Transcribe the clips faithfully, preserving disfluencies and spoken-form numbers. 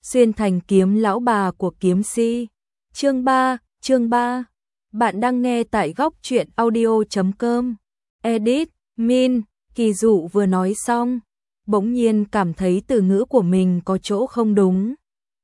xuyên thành kiếm lão bà của kiếm si. Chương ba, chương ba. Bạn đang nghe tại góc truyện audio chấm com. Edit, Min, Kỳ Dụ vừa nói xong, bỗng nhiên cảm thấy từ ngữ của mình có chỗ không đúng.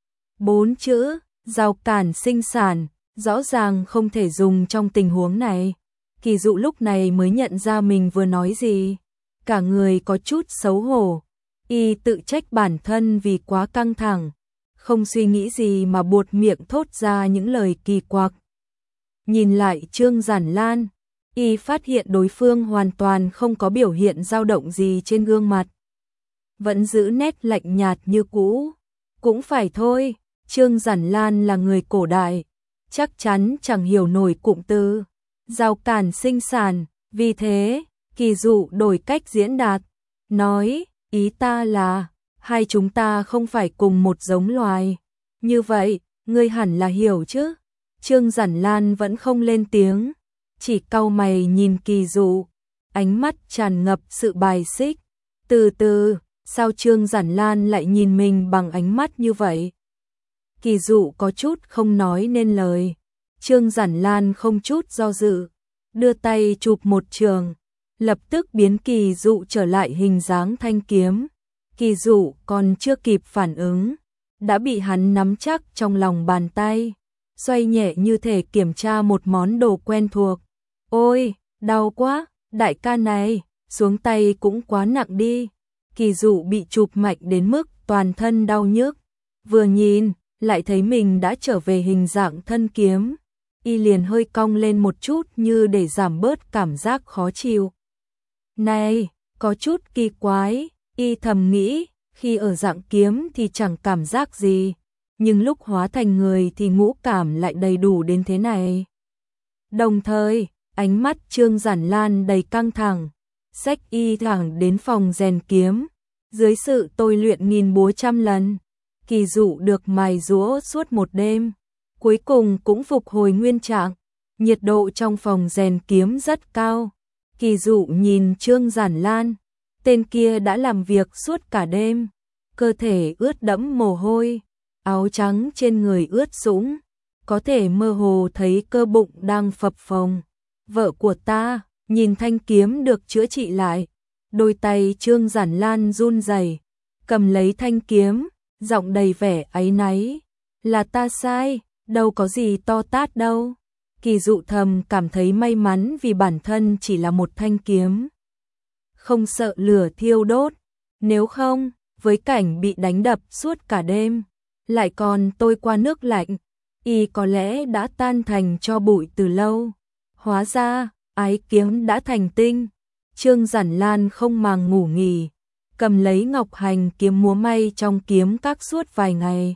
Bốn chữ, rào cản sinh sản, rõ ràng không thể dùng trong tình huống này. Kỳ Dụ lúc này mới nhận ra mình vừa nói gì. Cả người có chút xấu hổ. Y tự trách bản thân vì quá căng thẳng. Không suy nghĩ gì mà buột miệng thốt ra những lời kỳ quặc. Nhìn lại Trương Giản Lan, Y phát hiện đối phương hoàn toàn không có biểu hiện dao động gì trên gương mặt. Vẫn giữ nét lạnh nhạt như cũ. Cũng phải thôi, Trương Giản Lan là người cổ đại, chắc chắn chẳng hiểu nổi cụm từ rào cản sinh sản. Vì thế, Kỳ Dụ đổi cách diễn đạt, nói, ý ta là, hai chúng ta không phải cùng một giống loài. Như vậy, ngươi hẳn là hiểu chứ. Trương Giản Lan vẫn không lên tiếng, chỉ cau mày nhìn Kỳ Dụ, ánh mắt tràn ngập sự bài xích. Từ từ, sao Trương Giản Lan lại nhìn mình bằng ánh mắt như vậy? Kỳ Dụ có chút không nói nên lời. Trương Giản Lan không chút do dự, đưa tay chụp một trường, lập tức biến Kỳ Dụ trở lại hình dáng thanh kiếm. Kỳ Dụ còn chưa kịp phản ứng, đã bị hắn nắm chắc trong lòng bàn tay, xoay nhẹ như thể kiểm tra một món đồ quen thuộc. Ôi, đau quá, đại ca này, xuống tay cũng quá nặng đi. Kỳ Dụ bị chụp mạnh đến mức toàn thân đau nhức. Vừa nhìn, lại thấy mình đã trở về hình dạng thân kiếm. Y liền hơi cong lên một chút như để giảm bớt cảm giác khó chịu. Này, có chút kỳ quái, Y thầm nghĩ, khi ở dạng kiếm thì chẳng cảm giác gì, nhưng lúc hóa thành người thì ngũ cảm lại đầy đủ đến thế này. Đồng thời, ánh mắt Trương Giản Lan đầy căng thẳng, xách Y thẳng đến phòng rèn kiếm. Dưới sự tôi luyện nghìn búa trăm lần, Kỳ Dụ được mài giũa suốt một đêm, cuối cùng cũng phục hồi nguyên trạng. Nhiệt độ trong phòng rèn kiếm rất cao. Kỳ Dụ nhìn Trương Giản Lan, tên kia đã làm việc suốt cả đêm, cơ thể ướt đẫm mồ hôi, áo trắng trên người ướt sũng, có thể mơ hồ thấy cơ bụng đang phập phồng. Vợ của ta, nhìn thanh kiếm được chữa trị lại. Đôi tay Trương Giản Lan run rẩy, cầm lấy thanh kiếm, giọng đầy vẻ áy náy. Là ta sai, đâu có gì to tát đâu. Kỳ Dụ thầm cảm thấy may mắn vì bản thân chỉ là một thanh kiếm, không sợ lửa thiêu đốt. Nếu không, với cảnh bị đánh đập suốt cả đêm, lại còn tôi qua nước lạnh, Y có lẽ đã tan thành tro bụi từ lâu. Hóa ra, ái kiếm đã thành tinh. Trương Giản Lan không màng ngủ nghỉ, cầm lấy ngọc hành kiếm múa may trong kiếm các suốt vài ngày.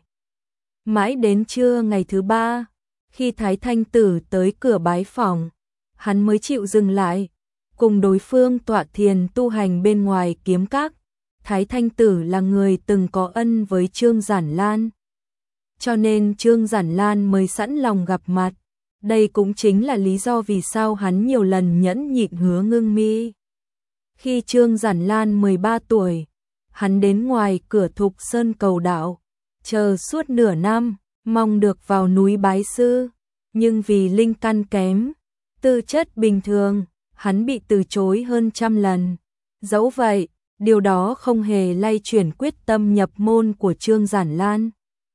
Mãi đến trưa ngày thứ ba, khi Thái Thanh Tử tới cửa bái phỏng, hắn mới chịu dừng lại, cùng đối phương tọa thiền tu hành bên ngoài kiếm các. Thái Thanh Tử là người từng có ân với Trương Giản Lan, cho nên Trương Giản Lan mới sẵn lòng gặp mặt. Đây cũng chính là lý do vì sao hắn nhiều lần nhẫn nhịn Hứa Ngưng Mi. Khi Trương Giản Lan mười ba tuổi, hắn đến ngoài cửa Thục Sơn cầu đạo, chờ suốt nửa năm, mong được vào núi bái sư, nhưng vì linh căn kém, tư chất bình thường, hắn bị từ chối hơn trăm lần. Dẫu vậy, điều đó không hề lay chuyển quyết tâm nhập môn của Trương Giản Lan.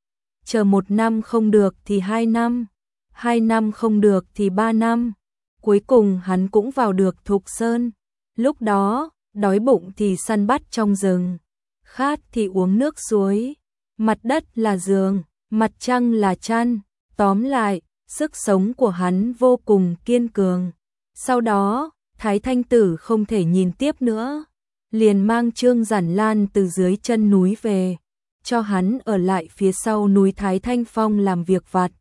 Chờ một năm không được thì hai năm, hai năm không được thì ba năm, cuối cùng hắn cũng vào được Thục Sơn. Lúc đó, đói bụng thì săn bắt trong rừng, khát thì uống nước suối, mặt đất là giường, mặt trăng là chăn. Tóm lại, sức sống của hắn vô cùng kiên cường. Sau đó, Thái Thanh Tử không thể nhìn tiếp nữa, liền mang Trương Giản Lan từ dưới chân núi về, cho hắn ở lại phía sau núi Thái Thanh Phong làm việc vặt,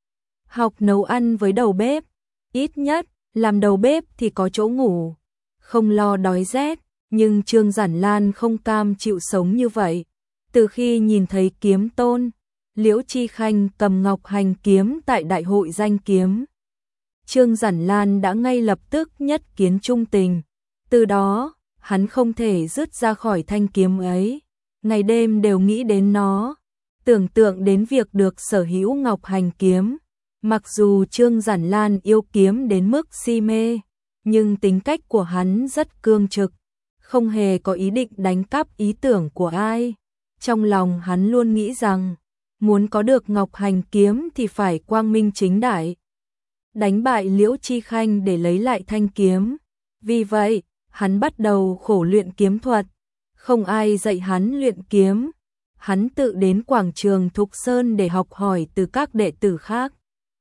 học nấu ăn với đầu bếp. Ít nhất, làm đầu bếp thì có chỗ ngủ, không lo đói rét. Nhưng Trương Giản Lan không cam chịu sống như vậy. Từ khi nhìn thấy kiếm tôn Liễu Chi Khanh cầm ngọc hành kiếm tại đại hội danh kiếm, Trương Giản Lan đã ngay lập tức nhất kiến trung tình. Từ đó, hắn không thể dứt ra khỏi thanh kiếm ấy, ngày đêm đều nghĩ đến nó. Tưởng tượng đến việc được sở hữu Ngọc Hành kiếm, mặc dù Trương Giản Lan yêu kiếm đến mức si mê, nhưng tính cách của hắn rất cương trực, không hề có ý định đánh cắp ý tưởng của ai. Trong lòng hắn luôn nghĩ rằng, muốn có được Ngọc Hành kiếm thì phải quang minh chính đại, đánh bại Liễu Chi Khanh để lấy lại thanh kiếm. Vì vậy, hắn bắt đầu khổ luyện kiếm thuật, không ai dạy hắn luyện kiếm. Hắn tự đến quảng trường Thục Sơn để học hỏi từ các đệ tử khác.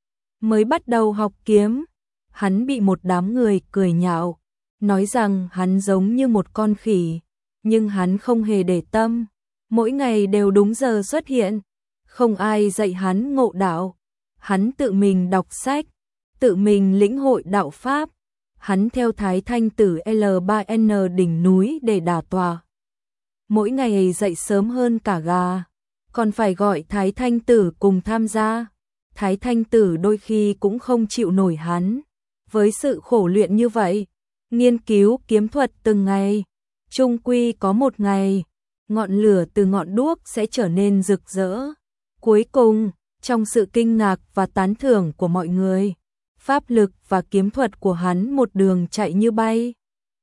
Mới bắt đầu học kiếm, hắn bị một đám người cười nhạo, nói rằng hắn giống như một con khỉ, nhưng hắn không hề để tâm, mỗi ngày đều đúng giờ xuất hiện, không ai dạy hắn ngộ đạo. Hắn tự mình đọc sách, tự mình lĩnh hội đạo pháp, hắn theo Thái Thanh Tử L ba N đỉnh núi để đả tọa. Mỗi ngày dậy sớm hơn cả gà, còn phải gọi Thái Thanh Tử cùng tham gia. Thái Thanh Tử đôi khi cũng không chịu nổi hắn. Với sự khổ luyện như vậy, nghiên cứu kiếm thuật từng ngày, chung quy có một ngày, ngọn lửa từ ngọn đuốc sẽ trở nên rực rỡ. Cuối cùng, trong sự kinh ngạc và tán thưởng của mọi người, pháp lực và kiếm thuật của hắn một đường chạy như bay.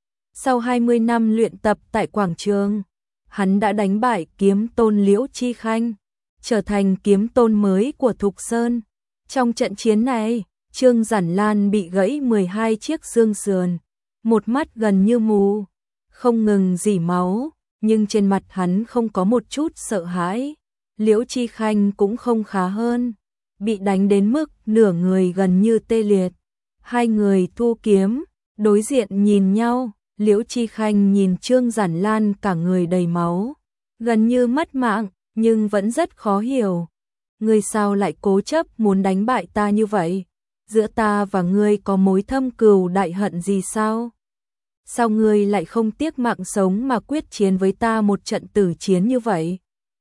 Sau hai mươi năm luyện tập tại quảng trường, hắn đã đánh bại kiếm tôn Liễu Chi Khanh, trở thành kiếm tôn mới của Thục Sơn. Trong trận chiến này, Trương Giản Lan bị gãy mười hai chiếc xương sườn, một mắt gần như mù, không ngừng rỉ máu, nhưng trên mặt hắn không có một chút sợ hãi. Liễu Chi Khanh cũng không khá hơn, bị đánh đến mức nửa người gần như tê liệt. Hai người thu kiếm, đối diện nhìn nhau. Liễu Chi Khanh nhìn Trương Giản Lan cả người đầy máu, gần như mất mạng, nhưng vẫn rất khó hiểu. Ngươi sao lại cố chấp muốn đánh bại ta như vậy? Giữa ta và ngươi có mối thâm cừu đại hận gì sao? Sao ngươi lại không tiếc mạng sống mà quyết chiến với ta một trận tử chiến như vậy?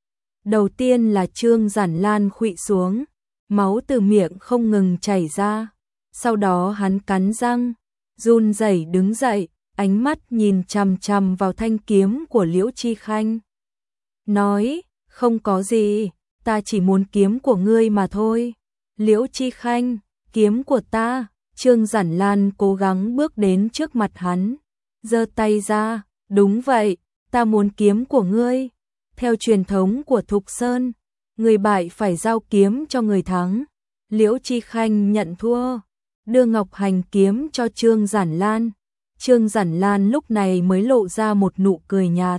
Đầu tiên là Trương Giản Lan khuỵu xuống, máu từ miệng không ngừng chảy ra. Sau đó hắn cắn răng, run rẩy đứng dậy, ánh mắt nhìn chằm chằm vào thanh kiếm của Liễu Chi Khanh. Nói, không có gì, ta chỉ muốn kiếm của ngươi mà thôi. Liễu Chi Khanh, kiếm của ta. Trương Giản Lan cố gắng bước đến trước mặt hắn, giơ tay ra, đúng vậy, ta muốn kiếm của ngươi. Theo truyền thống của Thục Sơn, người bại phải giao kiếm cho người thắng. Liễu Chi Khanh nhận thua, đưa Ngọc Hành kiếm cho Trương Giản Lan. Trương Giản Lan lúc này mới lộ ra một nụ cười nhạt.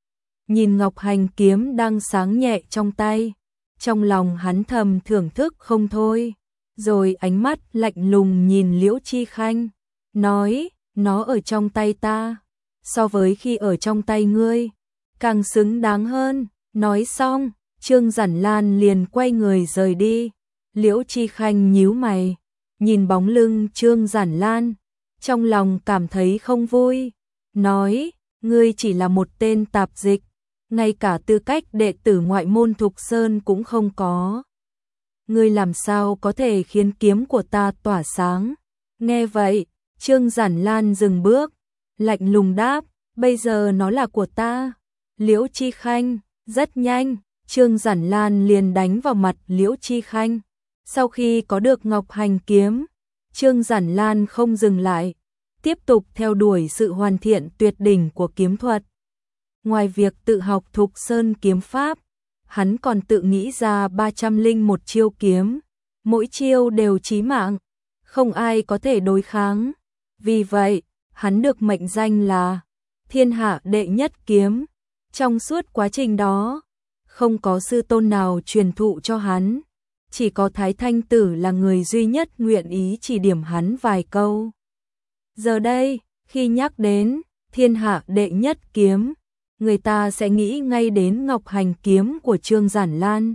Nhìn Ngọc Hành kiếm đang sáng nhẹ trong tay, trong lòng hắn thầm thưởng thức không thôi, rồi ánh mắt lạnh lùng nhìn Liễu Chi Khanh, nói, nó ở trong tay ta, so với khi ở trong tay ngươi, càng xứng đáng hơn. Nói xong, Trương Giản Lan liền quay người rời đi. Liễu Chi Khanh nhíu mày, nhìn bóng lưng Trương Giản Lan, trong lòng cảm thấy không vui, nói, ngươi chỉ là một tên tạp dịch, ngay cả tư cách đệ tử ngoại môn Thục Sơn cũng không có. Ngươi làm sao có thể khiến kiếm của ta tỏa sáng? Nghe vậy, Trương Giản Lan dừng bước, lạnh lùng đáp, bây giờ nó là của ta. Liễu Chi Khanh, rất nhanh, Trương Giản Lan liền đánh vào mặt Liễu Chi Khanh. Sau khi có được Ngọc Hành kiếm, Trương Giản Lan không dừng lại, tiếp tục theo đuổi sự hoàn thiện tuyệt đỉnh của kiếm thuật. Ngoài việc tự học Thục Sơn kiếm pháp, hắn còn tự nghĩ ra ba trăm lẻ một chiêu kiếm, mỗi chiêu đều chí mạng, không ai có thể đối kháng. Vì vậy, hắn được mệnh danh là thiên hạ đệ nhất kiếm. Trong suốt quá trình đó, không có sư tôn nào truyền thụ cho hắn, chỉ có Thái Thanh Tử là người duy nhất nguyện ý chỉ điểm hắn vài câu. Giờ đây, khi nhắc đến thiên hạ đệ nhất kiếm, người ta sẽ nghĩ ngay đến Ngọc Hành kiếm của Trương Giản Lan.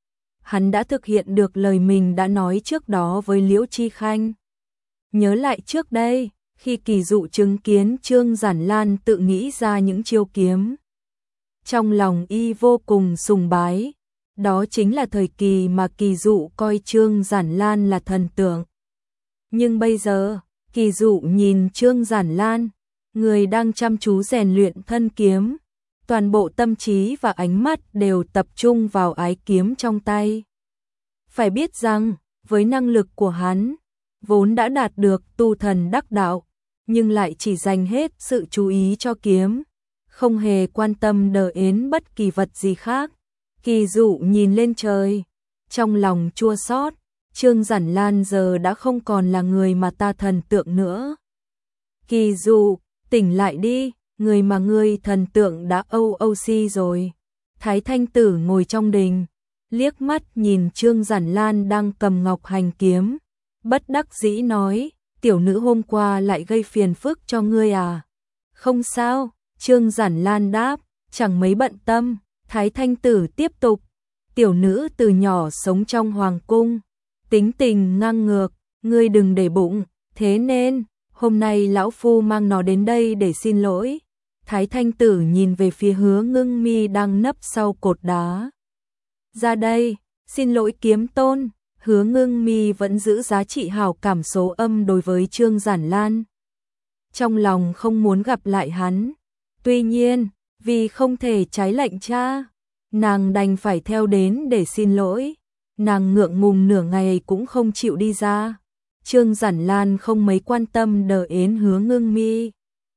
Hắn đã thực hiện được lời mình đã nói trước đó với Liễu Chi Khanh. Nhớ lại trước đây, khi Kỳ Dụ chứng kiến Trương Giản Lan tự nghĩ ra những chiêu kiếm, trong lòng y vô cùng sùng bái. Đó chính là thời kỳ mà Kỳ Dụ coi Trương Giản Lan là thần tượng. Nhưng bây giờ, Kỳ Dụ nhìn Trương Giản Lan, người đang chăm chú rèn luyện thân kiếm, toàn bộ tâm trí và ánh mắt đều tập trung vào ái kiếm trong tay. Phải biết rằng, với năng lực của hắn, vốn đã đạt được tu thần đắc đạo, nhưng lại chỉ dành hết sự chú ý cho kiếm, không hề quan tâm đến bất kỳ vật gì khác. Kỳ Dụ nhìn lên trời, trong lòng chua xót, Trương Giản Lan giờ đã không còn là người mà ta thần tượng nữa. Kỳ Dụ, tỉnh lại đi, người mà ngươi thần tượng đã âu âu si rồi. Thái Thanh Tử ngồi trong đình, liếc mắt nhìn Trương Giản Lan đang cầm ngọc hành kiếm, bất đắc dĩ nói, tiểu nữ hôm qua lại gây phiền phức cho ngươi à? Không sao, Trương Giản Lan đáp, chẳng mấy bận tâm. Thái Thanh Tử tiếp tục, tiểu nữ từ nhỏ sống trong hoàng cung, tính tình ngang ngược, ngươi đừng để bụng, thế nên, hôm nay lão phu mang nó đến đây để xin lỗi. Thái Thanh Tử nhìn về phía Hứa Ngưng Mi đang nấp sau cột đá. Ra đây, xin lỗi kiếm tôn. Hứa Ngưng Mi vẫn giữ giá trị hảo cảm số âm đối với Trương Giản Lan. Trong lòng không muốn gặp lại hắn. Tuy nhiên, vì không thể trái lệnh cha, nàng đành phải theo đến để xin lỗi. Nàng ngượng ngùng nửa ngày cũng không chịu đi ra. Trương Giản Lan không mấy quan tâm đến Hứa Ngưng Mi.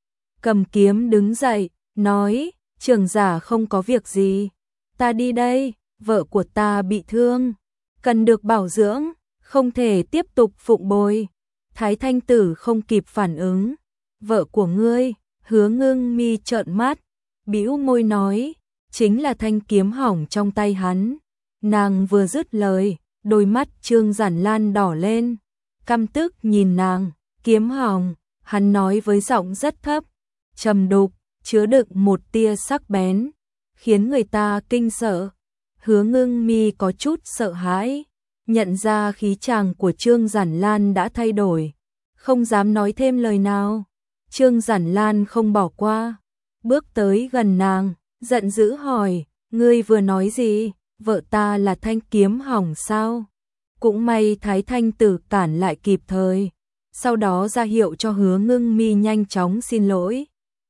Cầm kiếm đứng dậy, nói, trưởng giả không có việc gì. Ta đi đây, vợ của ta bị thương, cần được bảo dưỡng, không thể tiếp tục phụng bồi. Thái Thanh Tử không kịp phản ứng. Vợ của ngươi? Hứa Ngưng Mi trợn mắt, bĩu môi nói, chính là thanh kiếm hỏng trong tay hắn. Nàng vừa dứt lời, đôi mắt Trương Giản Lan đỏ lên, căm tức nhìn nàng. Kiếm hỏng? Hắn nói với giọng rất thấp, trầm đục, chứa đựng một tia sắc bén, khiến người ta kinh sợ. Hứa Ngưng Mi có chút sợ hãi, nhận ra khí chàng của Trương Giản Lan đã thay đổi, không dám nói thêm lời nào. Trương Giản Lan không bỏ qua, bước tới gần nàng, giận dữ hỏi, ngươi vừa nói gì? Vợ ta là thanh kiếm hỏng sao? Cũng may Thái Thanh Tử cản lại kịp thời, sau đó ra hiệu cho Hứa Ngưng Mi nhanh chóng xin lỗi.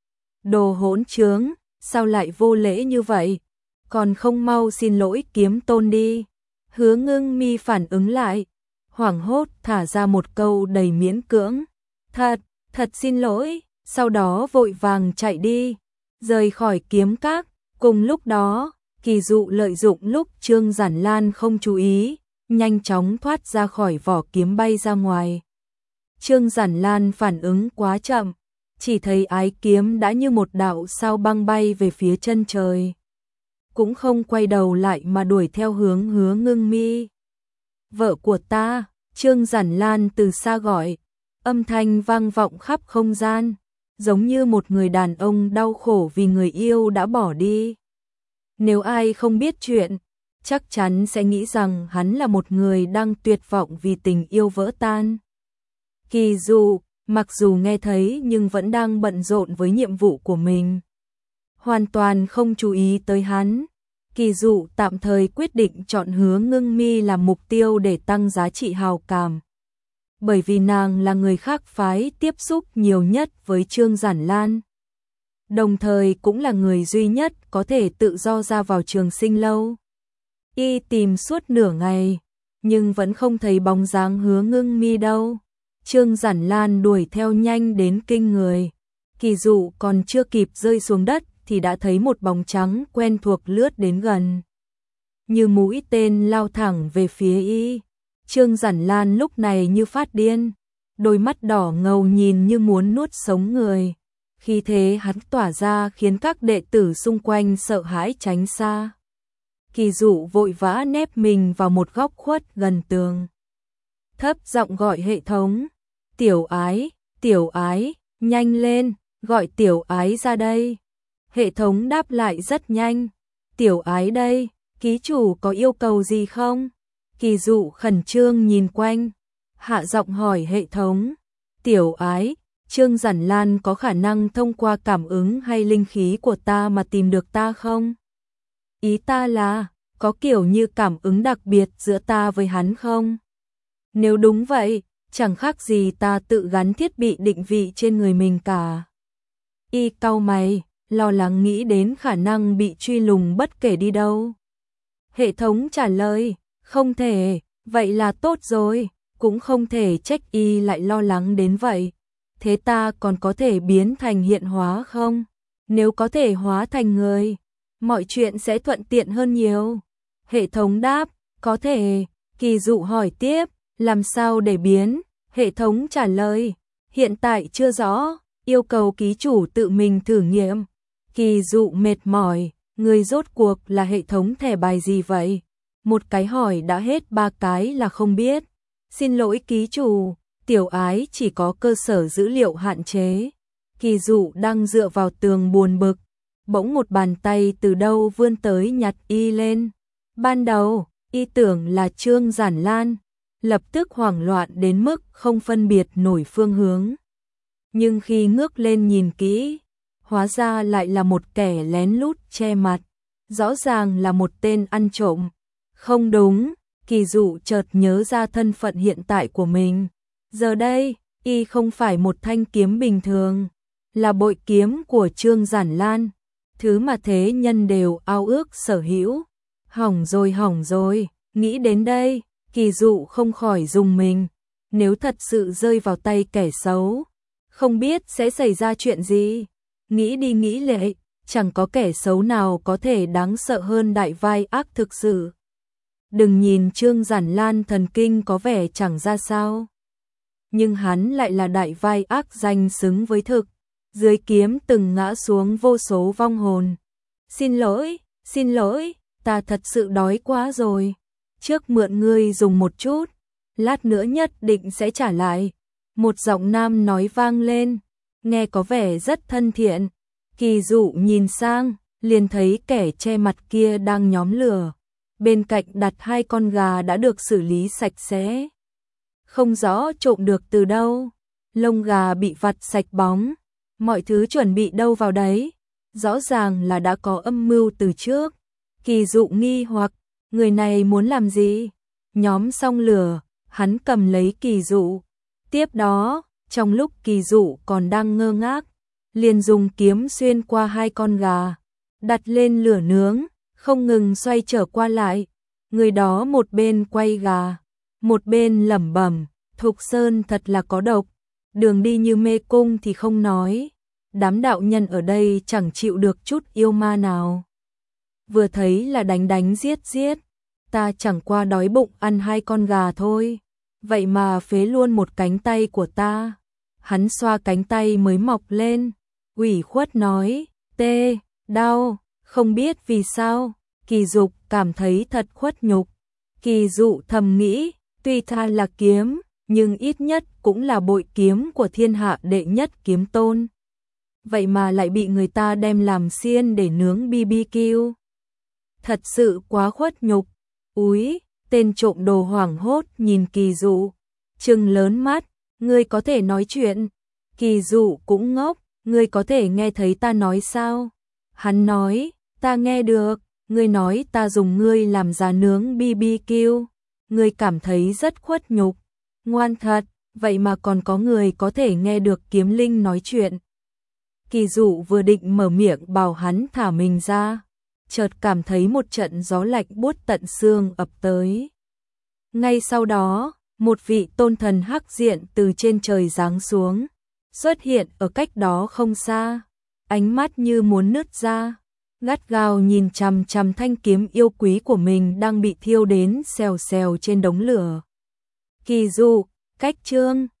Đồ hỗn trướng, sao lại vô lễ như vậy? Còn không mau xin lỗi kiếm tôn đi. Hứa Ngưng Mi phản ứng lại, hoảng hốt thả ra một câu đầy miễn cưỡng. Thật, thật xin lỗi, sau đó vội vàng chạy đi, rời khỏi kiếm các. Cùng lúc đó, Kỳ Dụ lợi dụng lúc Trương Giản Lan không chú ý, nhanh chóng thoát ra khỏi vỏ kiếm bay ra ngoài. Trương Giản Lan phản ứng quá chậm, chỉ thấy ái kiếm đã như một đạo sao băng bay về phía chân trời, cũng không quay đầu lại mà đuổi theo hướng Hứa Ngưng Mi. Vợ của ta, Trương Giản Lan từ xa gọi, âm thanh vang vọng khắp không gian, giống như một người đàn ông đau khổ vì người yêu đã bỏ đi. Nếu ai không biết chuyện, chắc chắn sẽ nghĩ rằng hắn là một người đang tuyệt vọng vì tình yêu vỡ tan. Kỳ Dụ, mặc dù nghe thấy nhưng vẫn đang bận rộn với nhiệm vụ của mình, hoàn toàn không chú ý tới hắn. Kỳ Dụ tạm thời quyết định chọn Hứa Ngưng Mi làm mục tiêu để tăng giá trị hào cảm, bởi vì nàng là người khác phái tiếp xúc nhiều nhất với Trương Giản Lan, đồng thời cũng là người duy nhất có thể tự do ra vào Trường Sinh lâu. Y tìm suốt nửa ngày, nhưng vẫn không thấy bóng dáng Hứa Ngưng Mi đâu. Trương Giản Lan đuổi theo nhanh đến kinh người. Kỳ Dụ còn chưa kịp rơi xuống đất thì đã thấy một bóng trắng quen thuộc lướt đến gần, như mũi tên lao thẳng về phía y. Trương Giản Lan lúc này như phát điên, đôi mắt đỏ ngầu nhìn như muốn nuốt sống người. Khi thế hắn tỏa ra khiến các đệ tử xung quanh sợ hãi tránh xa. Kỳ Dụ vội vã nép mình vào một góc khuất gần tường, thấp giọng gọi hệ thống, tiểu ái, tiểu ái, nhanh lên, gọi tiểu ái ra đây. Hệ thống đáp lại rất nhanh, tiểu ái đây, ký chủ có yêu cầu gì không? Kỳ Dụ khẩn trương nhìn quanh, hạ giọng hỏi hệ thống, tiểu ái, Trương Giản Lan có khả năng thông qua cảm ứng hay linh khí của ta mà tìm được ta không? Ý ta là, có kiểu như cảm ứng đặc biệt giữa ta với hắn không? Nếu đúng vậy, chẳng khác gì ta tự gắn thiết bị định vị trên người mình cả. Y cau mày, lo lắng nghĩ đến khả năng bị truy lùng bất kể đi đâu. Hệ thống trả lời, không thể, vậy là tốt rồi, cũng không thể trách y lại lo lắng đến vậy. Thế ta còn có thể biến thành hiện hóa không? Nếu có thể hóa thành người, mọi chuyện sẽ thuận tiện hơn nhiều. Hệ thống đáp, có thể. Kỳ Dụ hỏi tiếp, làm sao để biến? Hệ thống trả lời, hiện tại chưa rõ, yêu cầu ký chủ tự mình thử nghiệm. Kỳ Dụ mệt mỏi, người rốt cuộc là hệ thống thẻ bài gì vậy? Một cái hỏi đã hết ba cái là không biết. Xin lỗi ký chủ, tiểu ái chỉ có cơ sở dữ liệu hạn chế. Kỳ Dụ đang dựa vào tường buồn bực, bỗng một bàn tay từ đâu vươn tới nhặt y lên. Ban đầu, y tưởng là Trương Giản Lan, lập tức hoảng loạn đến mức không phân biệt nổi phương hướng. Nhưng khi ngước lên nhìn kỹ, hóa ra lại là một kẻ lén lút che mặt, rõ ràng là một tên ăn trộm. Không đúng, Kỳ Dụ chợt nhớ ra thân phận hiện tại của mình. Giờ đây, y không phải một thanh kiếm bình thường, là bội kiếm của Trương Giản Lan, thứ mà thế nhân đều ao ước sở hữu. Hỏng rồi hỏng rồi, nghĩ đến đây, Kỳ Dụ không khỏi rùng mình. Nếu thật sự rơi vào tay kẻ xấu, không biết sẽ xảy ra chuyện gì. Nghĩ đi nghĩ lại, chẳng có kẻ xấu nào có thể đáng sợ hơn đại vai ác thực sự. Đừng nhìn Trương Giản Lan thần kinh có vẻ chẳng ra sao, nhưng hắn lại là đại vai ác danh xứng với thực. Dưới kiếm từng ngã xuống vô số vong hồn. Xin lỗi, xin lỗi, ta thật sự đói quá rồi. Trước mượn ngươi dùng một chút, lát nữa nhất định sẽ trả lại. Một giọng nam nói vang lên, nghe có vẻ rất thân thiện. Kỳ Dụ nhìn sang, liền thấy kẻ che mặt kia đang nhóm lửa. Bên cạnh đặt hai con gà đã được xử lý sạch sẽ. Không rõ trộm được từ đâu, lông gà bị vặt sạch bóng, mọi thứ chuẩn bị đâu vào đấy, rõ ràng là đã có âm mưu từ trước. Kỳ Dụ nghi hoặc, người này muốn làm gì? Nhóm xong lửa, hắn cầm lấy Kỳ Dụ. Tiếp đó, trong lúc Kỳ Dụ còn đang ngơ ngác, liền dùng kiếm xuyên qua hai con gà, đặt lên lửa nướng, không ngừng xoay trở qua lại. Người đó một bên quay gà, một bên lẩm bẩm, Thục Sơn thật là có độc, đường đi như mê cung thì không nói. Đám đạo nhân ở đây chẳng chịu được chút yêu ma nào. Vừa thấy là đánh đánh giết giết, ta chẳng qua đói bụng ăn hai con gà thôi, vậy mà phế luôn một cánh tay của ta. Hắn xoa cánh tay mới mọc lên, ủy khuất nói, tê, đau, không biết vì sao. Kỳ Dục cảm thấy thật khuất nhục. Kỳ Dụ thầm nghĩ, tuy tha là kiếm, nhưng ít nhất cũng là bội kiếm của thiên hạ đệ nhất kiếm tôn. Vậy mà lại bị người ta đem làm xiên để nướng bê bê kiu. Thật sự quá khuất nhục. Úi, tên trộm đồ hoảng hốt nhìn Kỳ Dụ, trừng lớn mắt, ngươi có thể nói chuyện. Kỳ Dụ cũng ngốc, ngươi có thể nghe thấy ta nói sao? Hắn nói, ta nghe được, ngươi nói ta dùng ngươi làm giá nướng bê bê kiu. Ngươi cảm thấy rất khuất nhục. Ngoan thật, vậy mà còn có người có thể nghe được kiếm linh nói chuyện. Kỳ Dụ vừa định mở miệng bảo hắn thả mình ra, chợt cảm thấy một trận gió lạnh buốt tận xương ập tới. Ngay sau đó, một vị tôn thần hắc diện từ trên trời giáng xuống, xuất hiện ở cách đó không xa, ánh mắt như muốn nứt ra, gắt gao nhìn chằm chằm thanh kiếm yêu quý của mình đang bị thiêu đến xèo xèo trên đống lửa. Kỳ Dụ, cách Trương